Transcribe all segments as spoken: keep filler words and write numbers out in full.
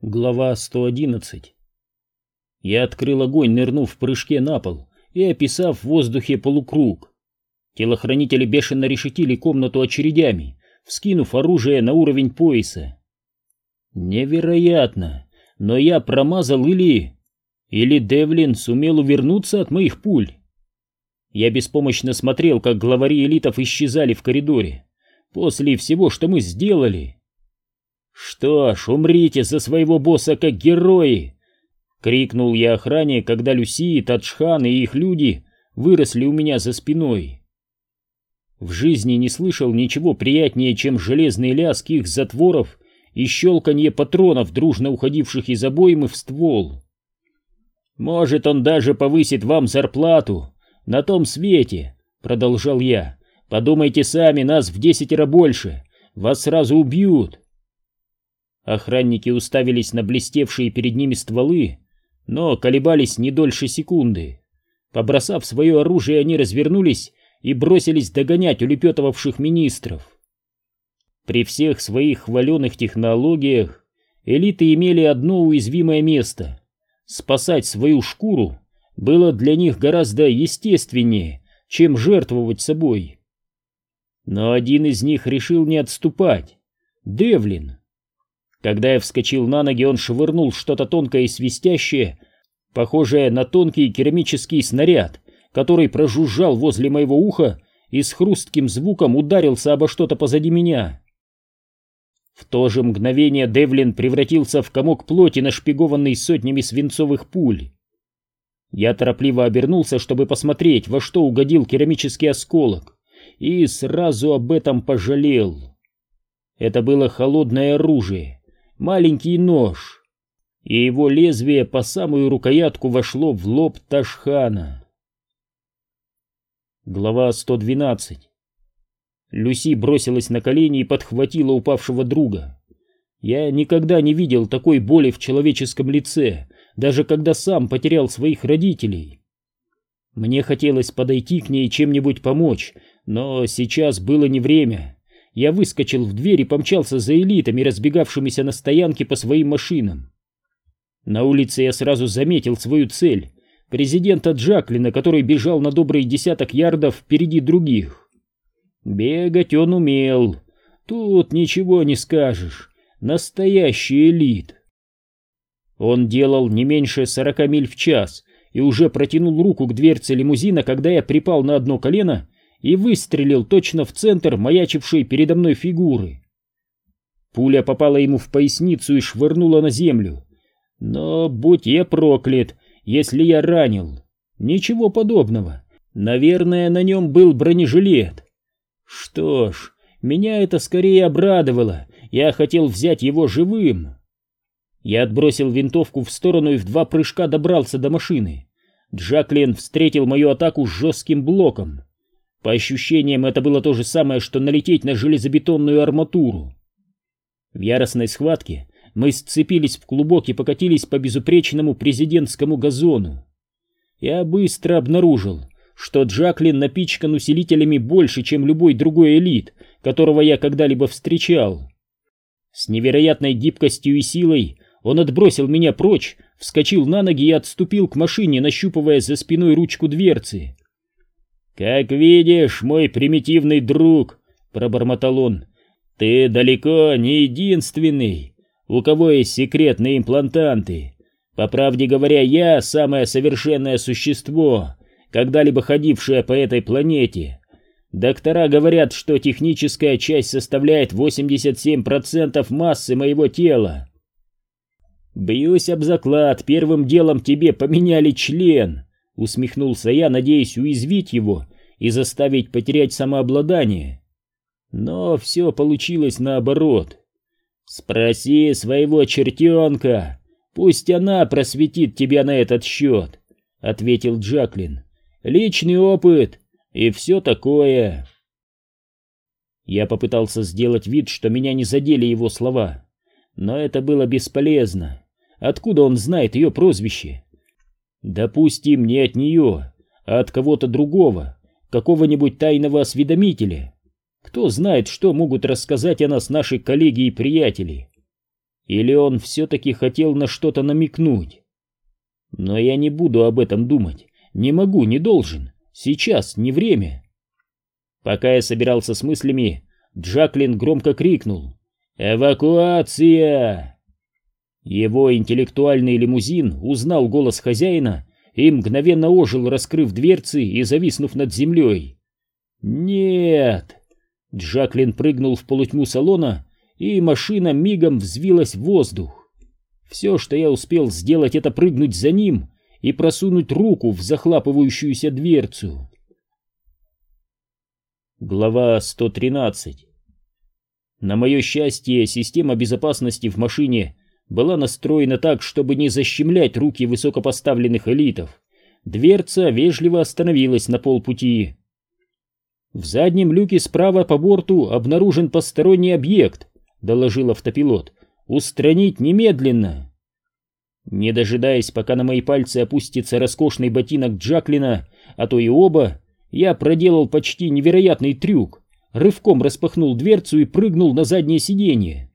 Глава сто одиннадцать. Я открыл огонь, нырнув в прыжке на пол и описав в воздухе полукруг. Телохранители бешено решетили комнату очередями, вскинув оружие на уровень пояса. Невероятно, но я промазал или... Или Девлин сумел увернуться от моих пуль. Я беспомощно смотрел, как главари элитов исчезали в коридоре, после всего, что мы сделали. «Что ж, умрите за своего босса как герои!» — крикнул я охране, когда Люси, Таджхан и их люди выросли у меня за спиной. В жизни не слышал ничего приятнее, чем железный лязг их затворов и щелканье патронов, дружно уходивших из обоймы в ствол. «Может, он даже повысит вам зарплату на том свете», — продолжал я. «Подумайте сами, нас в десятеро больше, вас сразу убьют». Охранники уставились на блестевшие перед ними стволы, но колебались не дольше секунды. Побросав свое оружие, они развернулись и бросились догонять улепетывавших министров. При всех своих хваленых технологиях элиты имели одно уязвимое место. Спасать свою шкуру было для них гораздо естественнее, чем жертвовать собой. Но один из них решил не отступать — Девлин. Когда я вскочил на ноги, он швырнул что-то тонкое и свистящее, похожее на тонкий керамический снаряд, который прожужжал возле моего уха и с хрустким звуком ударился обо что-то позади меня. В то же мгновение Девлин превратился в комок плоти, нашпигованный сотнями свинцовых пуль. Я торопливо обернулся, чтобы посмотреть, во что угодил керамический осколок, и сразу об этом пожалел. Это было холодное оружие, маленький нож, и его лезвие по самую рукоятку вошло в лоб Таджхана. Глава сто двенадцать. Люси бросилась на колени и подхватила упавшего друга. Я никогда не видел такой боли в человеческом лице, даже когда сам потерял своих родителей. Мне хотелось подойти к ней и чем-нибудь помочь, но сейчас было не время. Я выскочил в дверь и помчался за элитами, разбегавшимися на стоянке по своим машинам. На улице я сразу заметил свою цель — президента Джаклина, который бежал на добрый десяток ярдов впереди других. Бегать он умел, тут ничего не скажешь, настоящий элит. Он делал не меньше сорока миль в час и уже протянул руку к дверце лимузина, когда я припал на одно колено и выстрелил точно в центр маячившей передо мной фигуры. Пуля попала ему в поясницу и швырнула на землю. Но будь я проклят, если я ранил. Ничего подобного. Наверное, на нем был бронежилет. Что ж, меня это скорее обрадовало. Я хотел взять его живым. Я отбросил винтовку в сторону и в два прыжка добрался до машины. Джаклин встретил мою атаку с жестким блоком. По ощущениям, это было то же самое, что налететь на железобетонную арматуру. В яростной схватке мы сцепились в клубок и покатились по безупречному президентскому газону. Я быстро обнаружил, что Джаклин напичкан усилителями больше, чем любой другой элит, которого я когда-либо встречал. С невероятной гибкостью и силой он отбросил меня прочь, вскочил на ноги и отступил к машине, нащупывая за спиной ручку дверцы. «Как видишь, мой примитивный друг», — пробормотал он, — «ты далеко не единственный, у кого есть секретные имплантанты. По правде говоря, я самое совершенное существо, когда-либо ходившее по этой планете. Доктора говорят, что техническая часть составляет восемьдесят семь процентов массы моего тела. Бьюсь об заклад, первым делом тебе поменяли член». Усмехнулся я, надеясь уязвить его и заставить потерять самообладание. Но все получилось наоборот. «Спроси своего чертенка, пусть она просветит тебя на этот счет», — ответил Джаклин. «Личный опыт и все такое». Я попытался сделать вид, что меня не задели его слова, но это было бесполезно. Откуда он знает ее прозвище? Допустим, не от нее, а от кого-то другого, какого-нибудь тайного осведомителя. Кто знает, что могут рассказать о нас наши коллеги и приятели. Или он все-таки хотел на что-то намекнуть? Но я не буду об этом думать. Не могу, не должен. Сейчас не время. Пока я собирался с мыслями, Джаклин громко крикнул: «Эвакуация!». Его интеллектуальный лимузин узнал голос хозяина и мгновенно ожил, раскрыв дверцы и зависнув над землей. «Нет!». Джаклин прыгнул в полутьму салона, и машина мигом взвилась в воздух. Все, что я успел сделать, это прыгнуть за ним и просунуть руку в захлапывающуюся дверцу. Глава сто тринадцать. На мое счастье, система безопасности в машине была настроена так, чтобы не защемлять руки высокопоставленных элитов. Дверца вежливо остановилась на полпути. «В заднем люке справа по борту обнаружен посторонний объект», — доложил автопилот. «Устранить немедленно». Не дожидаясь, пока на мои пальцы опустится роскошный ботинок Джаклина, а то и оба, я проделал почти невероятный трюк, рывком распахнул дверцу и прыгнул на заднее сиденье.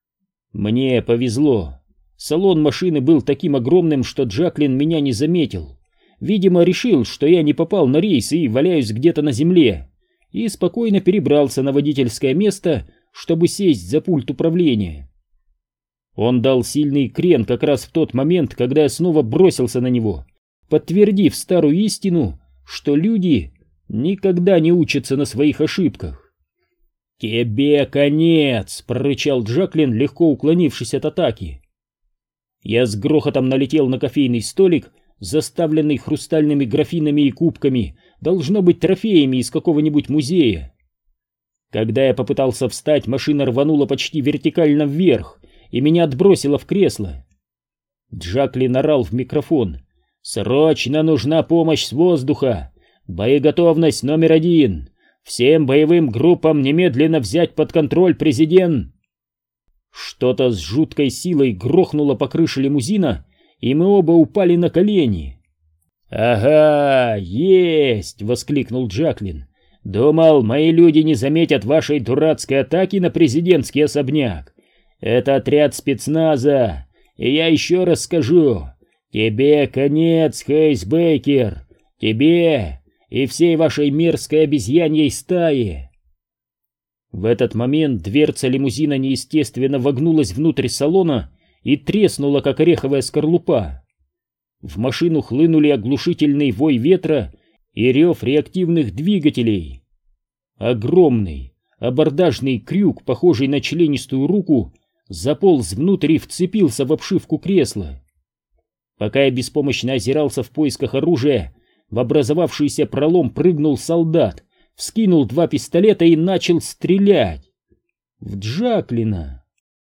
Мне повезло. Салон машины был таким огромным, что Джаклин меня не заметил. Видимо, решил, что я не попал на рейс и валяюсь где-то на земле, и спокойно перебрался на водительское место, чтобы сесть за пульт управления. Он дал сильный крен как раз в тот момент, когда я снова бросился на него, подтвердив старую истину, что люди никогда не учатся на своих ошибках. «Тебе конец!» — прорычал Джаклин, легко уклонившись от атаки. Я с грохотом налетел на кофейный столик, заставленный хрустальными графинами и кубками, должно быть трофеями из какого-нибудь музея. Когда я попытался встать, машина рванула почти вертикально вверх, и меня отбросило в кресло. Джаклин орал в микрофон: «Срочно нужна помощь с воздуха! Боеготовность номер один! Всем боевым группам немедленно взять под контроль президент!» Что-то с жуткой силой грохнуло по крыше лимузина, и мы оба упали на колени. «Ага, есть!» — воскликнул Джаклин. «Думал, мои люди не заметят вашей дурацкой атаки на президентский особняк. Это отряд спецназа, и я еще раз скажу: тебе конец, Хейс Бейкер, тебе и всей вашей мерзкой обезьяньей стае». В этот момент дверца лимузина неестественно вогнулась внутрь салона и треснула, как ореховая скорлупа. В машину хлынули оглушительный вой ветра и рев реактивных двигателей. Огромный абордажный крюк, похожий на членистую руку, заполз внутрь и вцепился в обшивку кресла. Пока я беспомощно озирался в поисках оружия, в образовавшийся пролом прыгнул солдат, вскинул два пистолета и начал стрелять. В Джаклина.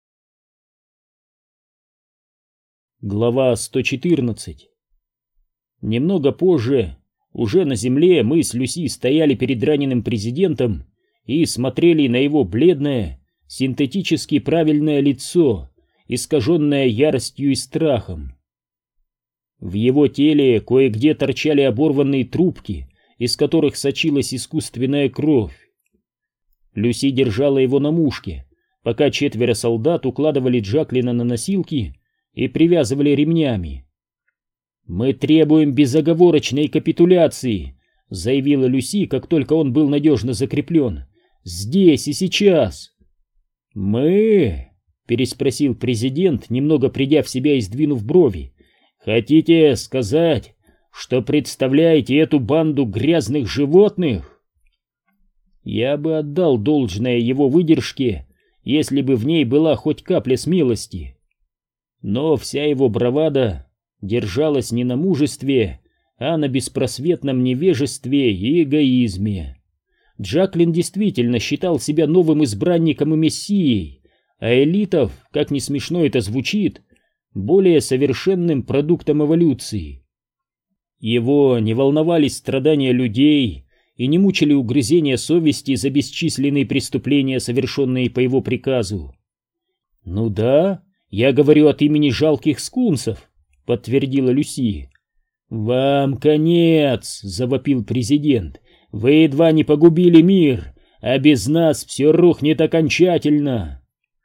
Глава сто четырнадцать. Немного позже, уже на земле, мы с Люси стояли перед раненым президентом и смотрели на его бледное, синтетически правильное лицо, искаженное яростью и страхом. В его теле кое-где торчали оборванные трубки, из которых сочилась искусственная кровь. Люси держала его на мушке, пока четверо солдат укладывали Джаклина на носилки и привязывали ремнями. «Мы требуем безоговорочной капитуляции», — заявила Люси, как только он был надежно закреплен. «Здесь и сейчас». «Мы?» — переспросил президент, немного придя в себя и сдвинув брови. «Хотите сказать, что представляете эту банду грязных животных?» Я бы отдал должное его выдержке, если бы в ней была хоть капля смелости. Но вся его бравада держалась не на мужестве, а на беспросветном невежестве и эгоизме. Джаклин действительно считал себя новым избранником и мессией, а элитов, как ни смешно это звучит, более совершенным продуктом эволюции. Его не волновали страдания людей и не мучили угрызения совести за бесчисленные преступления, совершенные по его приказу. «Ну да, я говорю от имени жалких скунсов», — подтвердила Люси. «Вам конец», — завопил президент. «Вы едва не погубили мир, а без нас все рухнет окончательно».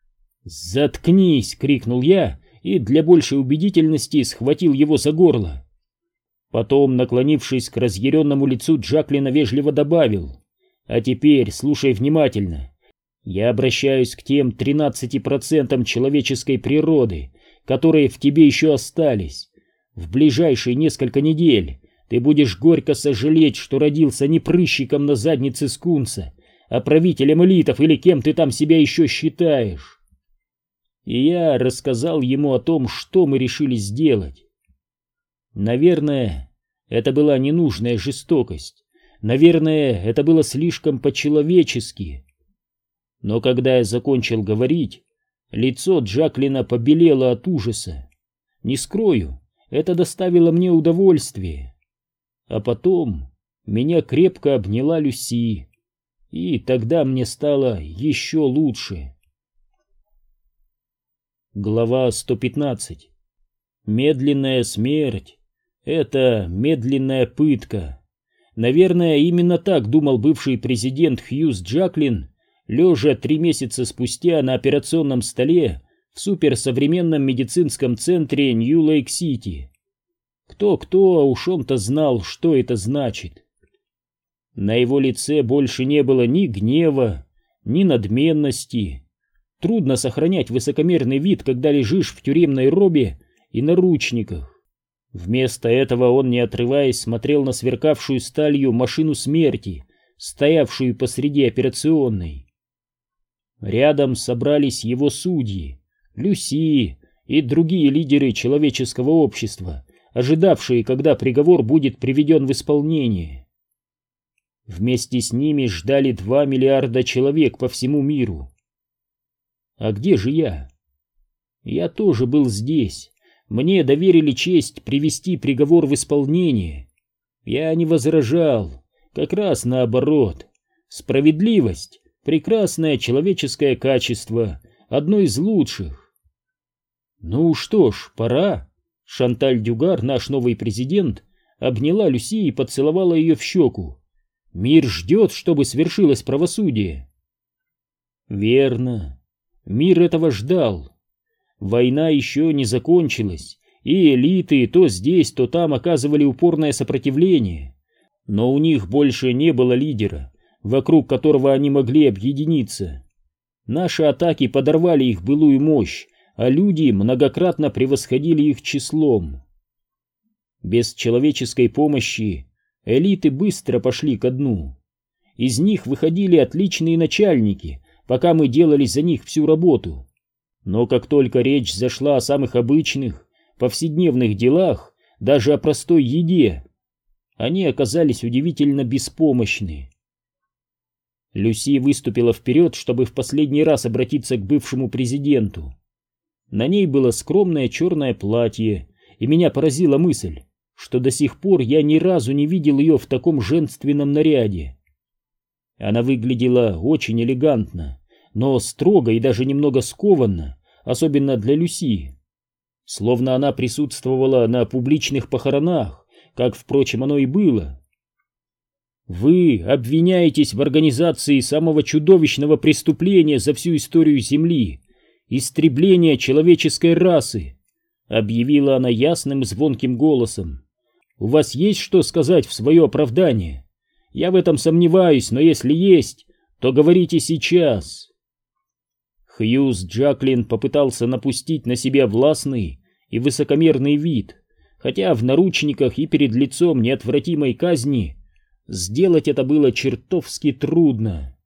«Заткнись!» — крикнул я и для большей убедительности схватил его за горло. Потом, наклонившись к разъяренному лицу, Джаклина вежливо добавил: «А теперь слушай внимательно. Я обращаюсь к тем тринадцати процентам человеческой природы, которые в тебе еще остались. В ближайшие несколько недель ты будешь горько сожалеть, что родился не прыщиком на заднице скунса, а правителем элитов или кем ты там себя еще считаешь». И я рассказал ему о том, что мы решили сделать. Наверное, это была ненужная жестокость. Наверное, это было слишком по-человечески. Но когда я закончил говорить, лицо Джаклина побелело от ужаса. Не скрою, это доставило мне удовольствие. А потом меня крепко обняла Люси, и тогда мне стало еще лучше. Глава сто пятнадцать. Медленная смерть — это медленная пытка. Наверное, именно так думал бывший президент Хьюз Джаклин, лежа три месяца спустя на операционном столе в суперсовременном медицинском центре Нью-Лейк-Сити. Кто-кто, а уж он-то знал, что это значит. На его лице больше не было ни гнева, ни надменности. Трудно сохранять высокомерный вид, когда лежишь в тюремной робе и наручниках. Вместо этого он, не отрываясь, смотрел на сверкавшую сталью машину смерти, стоявшую посреди операционной. Рядом собрались его судьи, Люси и другие лидеры человеческого общества, ожидавшие, когда приговор будет приведен в исполнение. Вместе с ними ждали два миллиарда человек по всему миру. А где же я? Я тоже был здесь. Мне доверили честь привести приговор в исполнение. Я не возражал, как раз наоборот. Справедливость — прекрасное человеческое качество, одно из лучших. Ну что ж, пора. Шанталь Дюгар, наш новый президент, обняла Люси и поцеловала ее в щеку. Мир ждет, чтобы свершилось правосудие. Верно. Мир этого ждал. Война еще не закончилась, и элиты то здесь, то там оказывали упорное сопротивление. Но у них больше не было лидера, вокруг которого они могли объединиться. Наши атаки подорвали их былую мощь, а люди многократно превосходили их числом. Без человеческой помощи элиты быстро пошли ко дну. Из них выходили отличные начальники, пока мы делали за них всю работу. Но как только речь зашла о самых обычных, повседневных делах, даже о простой еде, они оказались удивительно беспомощны. Люси выступила вперед, чтобы в последний раз обратиться к бывшему президенту. На ней было скромное черное платье, и меня поразила мысль, что до сих пор я ни разу не видел ее в таком женственном наряде. Она выглядела очень элегантно, но строго и даже немного скованно, особенно для Люси. Словно она присутствовала на публичных похоронах, как, впрочем, оно и было. «Вы обвиняетесь в организации самого чудовищного преступления за всю историю Земли — истребления человеческой расы», — объявила она ясным и звонким голосом. «У вас есть что сказать в свое оправдание? Я в этом сомневаюсь, но если есть, то говорите сейчас». Хьюз Джаклин попытался напустить на себя властный и высокомерный вид, хотя в наручниках и перед лицом неотвратимой казни сделать это было чертовски трудно.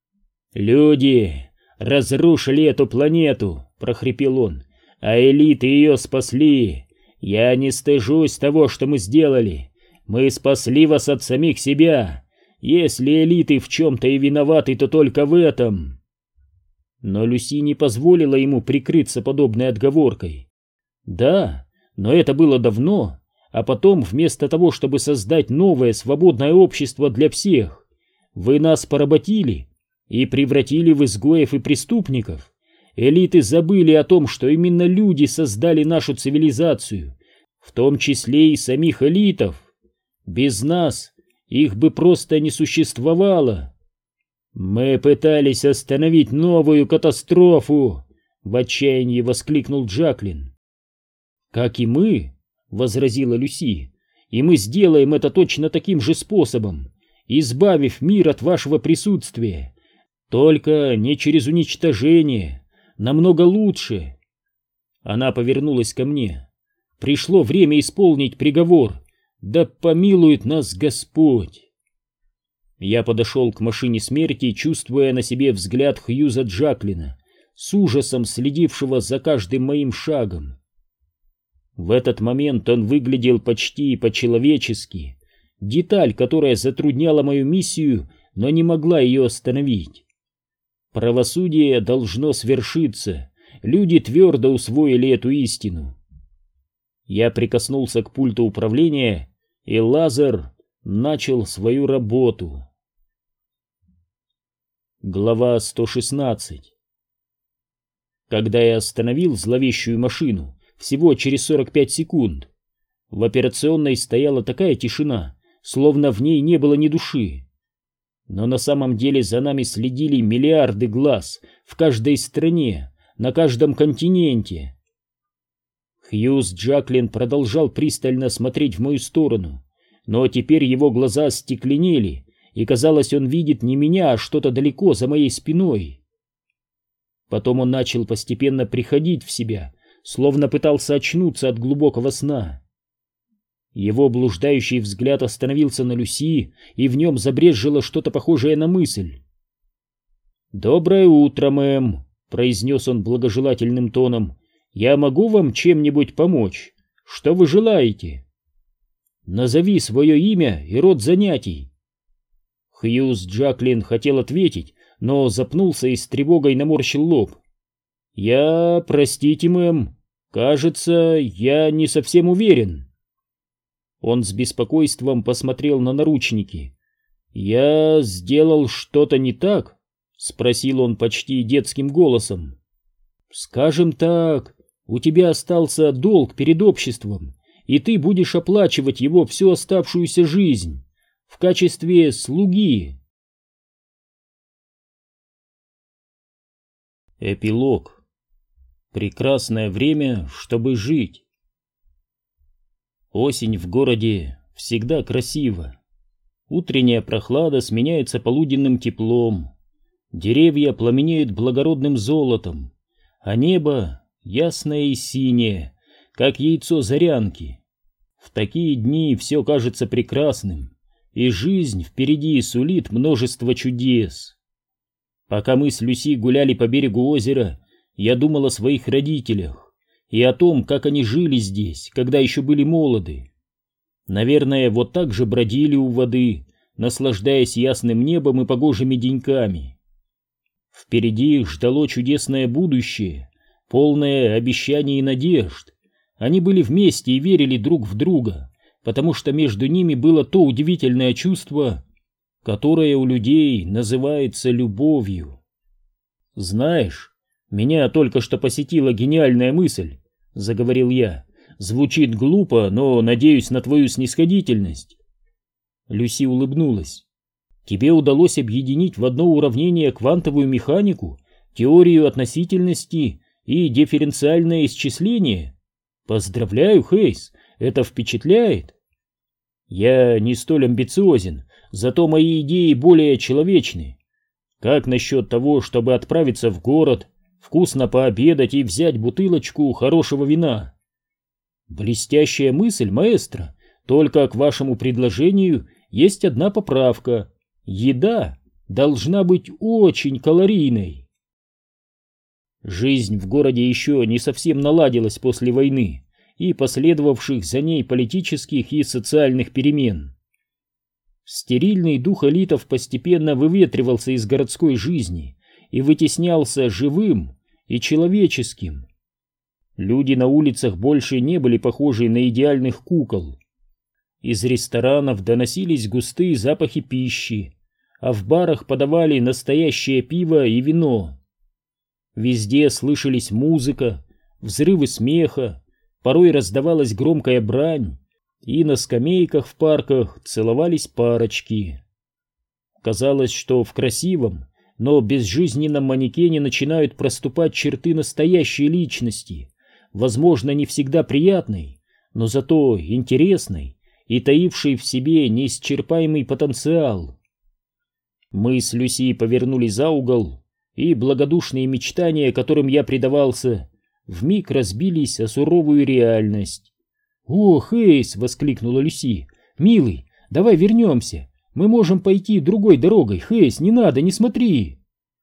«Люди разрушили эту планету», — прохрипел он, — «а элиты ее спасли. Я не стыжусь того, что мы сделали. Мы спасли вас от самих себя. Если элиты в чем-то и виноваты, то только в этом». Но Люси не позволила ему прикрыться подобной отговоркой. Да, но это было давно, а потом, вместо того, чтобы создать новое свободное общество для всех, вы нас поработили и превратили в изгоев и преступников. Элиты забыли о том, что именно люди создали нашу цивилизацию, в том числе и самих элитов. Без нас их бы просто не существовало. «Мы пытались остановить новую катастрофу!» — в отчаянии воскликнул Джаклин. «Как и мы», — возразила Люси, — «и мы сделаем это точно таким же способом, избавив мир от вашего присутствия, только не через уничтожение, намного лучше». Она повернулась ко мне. «Пришло время исполнить приговор, да помилует нас Господь». Я подошел к машине смерти, чувствуя на себе взгляд Хьюза Джаклина, с ужасом следившего за каждым моим шагом. В этот момент он выглядел почти по-человечески, деталь, которая затрудняла мою миссию, но не могла ее остановить. Правосудие должно свершиться, люди твердо усвоили эту истину. Я прикоснулся к пульту управления, и лазер начал свою работу. Глава сто шестнадцать. Когда я остановил зловещую машину всего через сорок пять секунд, в операционной стояла такая тишина, словно в ней не было ни души. Но на самом деле за нами следили миллиарды глаз в каждой стране, на каждом континенте. Хьюз Джаклин продолжал пристально смотреть в мою сторону, но теперь его глаза остекленели, и казалось, он видит не меня, а что-то далеко за моей спиной. Потом он начал постепенно приходить в себя, словно пытался очнуться от глубокого сна. Его блуждающий взгляд остановился на Люси, и в нем забрезжило что-то похожее на мысль. «Доброе утро, мэм», — произнес он благожелательным тоном. «Я могу вам чем-нибудь помочь? Что вы желаете?» «Назови свое имя и род занятий». Хьюз Джаклин хотел ответить, но запнулся и с тревогой наморщил лоб. «Я... простите, мэм, кажется, я не совсем уверен». Он с беспокойством посмотрел на наручники. «Я сделал что-то не так?» — спросил он почти детским голосом. «Скажем так, у тебя остался долг перед обществом, и ты будешь оплачивать его всю оставшуюся жизнь в качестве слуги». Эпилог. Прекрасное время, чтобы жить. Осень в городе всегда красива. Утренняя прохлада сменяется полуденным теплом. Деревья пламенеют благородным золотом, а небо ясное и синее, как яйцо зарянки. В такие дни все кажется прекрасным, и жизнь впереди сулит множество чудес. Пока мы с Люси гуляли по берегу озера, я думал о своих родителях и о том, как они жили здесь, когда еще были молоды. Наверное, вот так же бродили у воды, наслаждаясь ясным небом и погожими деньками. Впереди их ждало чудесное будущее, полное обещаний и надежд. Они были вместе и верили друг в друга, потому что между ними было то удивительное чувство, которое у людей называется любовью. «Знаешь, меня только что посетила гениальная мысль», — заговорил я. «Звучит глупо, но надеюсь на твою снисходительность». Люси улыбнулась. «Тебе удалось объединить в одно уравнение квантовую механику, теорию относительности и дифференциальное исчисление? Поздравляю, Хейс, это впечатляет». «Я не столь амбициозен, зато мои идеи более человечны. Как насчет того, чтобы отправиться в город, вкусно пообедать и взять бутылочку хорошего вина?» «Блестящая мысль, маэстро, только к вашему предложению есть одна поправка. Еда должна быть очень калорийной». Жизнь в городе еще не совсем наладилась после войны и последовавших за ней политических и социальных перемен. Стерильный дух элитов постепенно выветривался из городской жизни и вытеснялся живым и человеческим. Люди на улицах больше не были похожи на идеальных кукол. Из ресторанов доносились густые запахи пищи, а в барах подавали настоящее пиво и вино. Везде слышались музыка, взрывы смеха, порой раздавалась громкая брань, и на скамейках в парках целовались парочки. Казалось, что в красивом, но в безжизненном манекене начинают проступать черты настоящей личности, возможно, не всегда приятной, но зато интересной и таившей в себе неисчерпаемый потенциал. Мы с Люси повернули за угол, и благодушные мечтания, которым я предавался, вмиг разбились о суровую реальность. «О, Хейс!» — воскликнула Люси. «Милый, давай вернемся. Мы можем пойти другой дорогой. Хейс, не надо, не смотри!»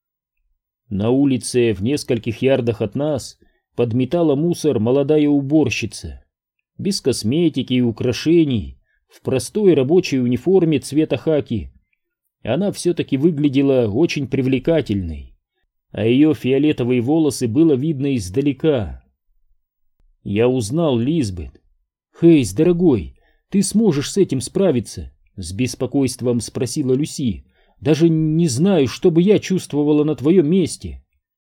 На улице в нескольких ярдах от нас подметала мусор молодая уборщица. Без косметики и украшений, в простой рабочей униформе цвета хаки. Она все-таки выглядела очень привлекательной, а ее фиолетовые волосы было видно издалека. Я узнал Лизбет. «Хейс, дорогой, ты сможешь с этим справиться?» — с беспокойством спросила Люси. «Даже не знаю, что бы я чувствовала на твоем месте».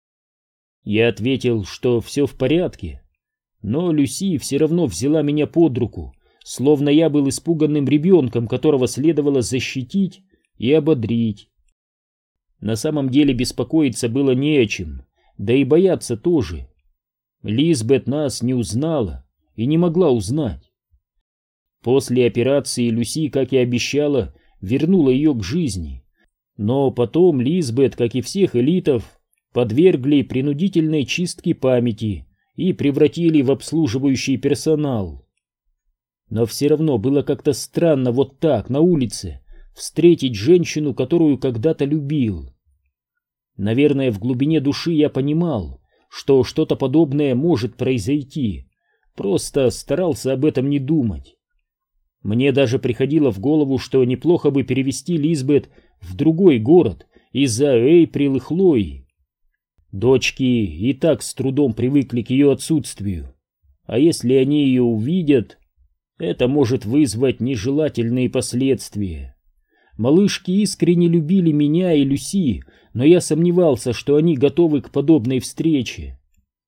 Я ответил, что все в порядке, но Люси все равно взяла меня под руку, словно я был испуганным ребенком, которого следовало защитить и ободрить. На самом деле беспокоиться было не о чем, да и бояться тоже. Лизбет нас не узнала и не могла узнать. После операции Люси, как и обещала, вернула ее к жизни, но потом Лизбет, как и всех элитов, подвергли принудительной чистке памяти и превратили в обслуживающий персонал. Но все равно было как-то странно вот так, на улице, встретить женщину, которую когда-то любил. Наверное, в глубине души я понимал, что что-то подобное может произойти, просто старался об этом не думать. Мне даже приходило в голову, что неплохо бы перевести Лизбет в другой город из-за Эйприл и Хлои. Дочки и так с трудом привыкли к ее отсутствию, а если они ее увидят, это может вызвать нежелательные последствия. Малышки искренне любили меня и Люси, но я сомневался, что они готовы к подобной встрече.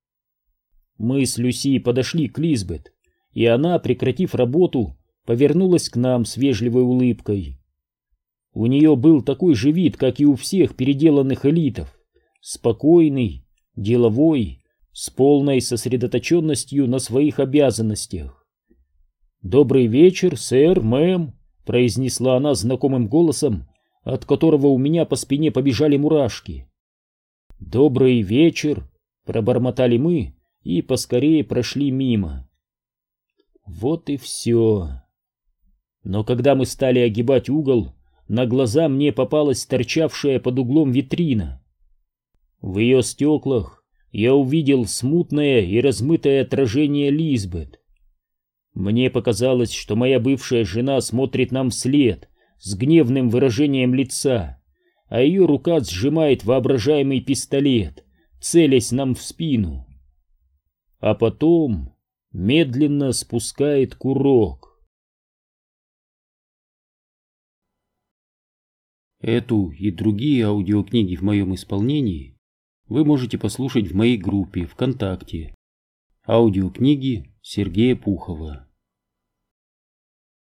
Мы с Люси подошли к Лизбет, и она, прекратив работу, повернулась к нам с вежливой улыбкой. У нее был такой же вид, как и у всех переделанных элитов, спокойный, деловой, с полной сосредоточенностью на своих обязанностях. «Добрый вечер, сэр, мэм», — произнесла она знакомым голосом, от которого у меня по спине побежали мурашки. «Добрый вечер», — пробормотали мы и поскорее прошли мимо. Вот и все. Но когда мы стали огибать угол, на глаза мне попалась торчавшая под углом витрина. В ее стеклах я увидел смутное и размытое отражение Лизбет. Мне показалось, что моя бывшая жена смотрит нам вслед с гневным выражением лица, а ее рука сжимает воображаемый пистолет, целясь нам в спину. А потом медленно спускает курок. Эту и другие аудиокниги в моем исполнении вы можете послушать в моей группе ВКонтакте «Аудиокниги Сергея Пухова».